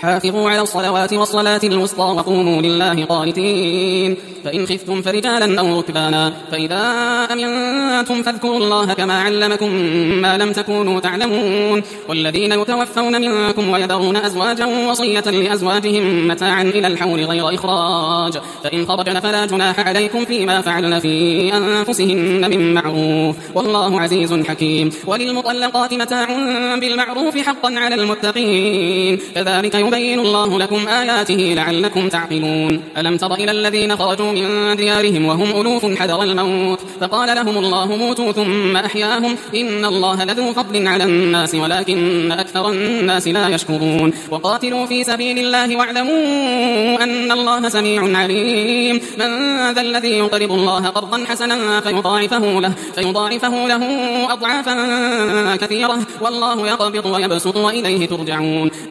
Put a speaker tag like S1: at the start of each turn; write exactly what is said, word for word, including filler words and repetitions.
S1: حافظوا على الصلوات والصلاة الوسطى وقوموا لله قانتين. فإن خفتم فرجالا أو ركبانا فإذا أمنتم فاذكروا الله كما علمكم ما لم تكونوا تعلمون. والذين يتوفون منكم ويذرون أزواجا وصية لأزواجهم متاعا إلى الحول غير إخراج فإن خرجن فلا جناح عليكم فيما فعلن في أنفسهن من معروف والله عزيز حكيم. وللمطلقات متاع بالمعروف حقا على المتقين كذلك يبين الله لكم آياته لعلكم تعقلون. ألم تر إلى الذين خرجوا من ديارهم وهم ألوف حذر الموت فقال لهم الله موتوا ثم أحياهم إن الله لذو فضل على الناس ولكن أكثر الناس لا يشكرون. وقاتلوا في سبيل الله واعلموا أن الله سميع عليم. من ذا الذي يقرض الله قرضا حسنا فيضاعفه له, فيضاعفه له أضعافا كثيرة والله يقبض ويبسط وإليه ترجعون.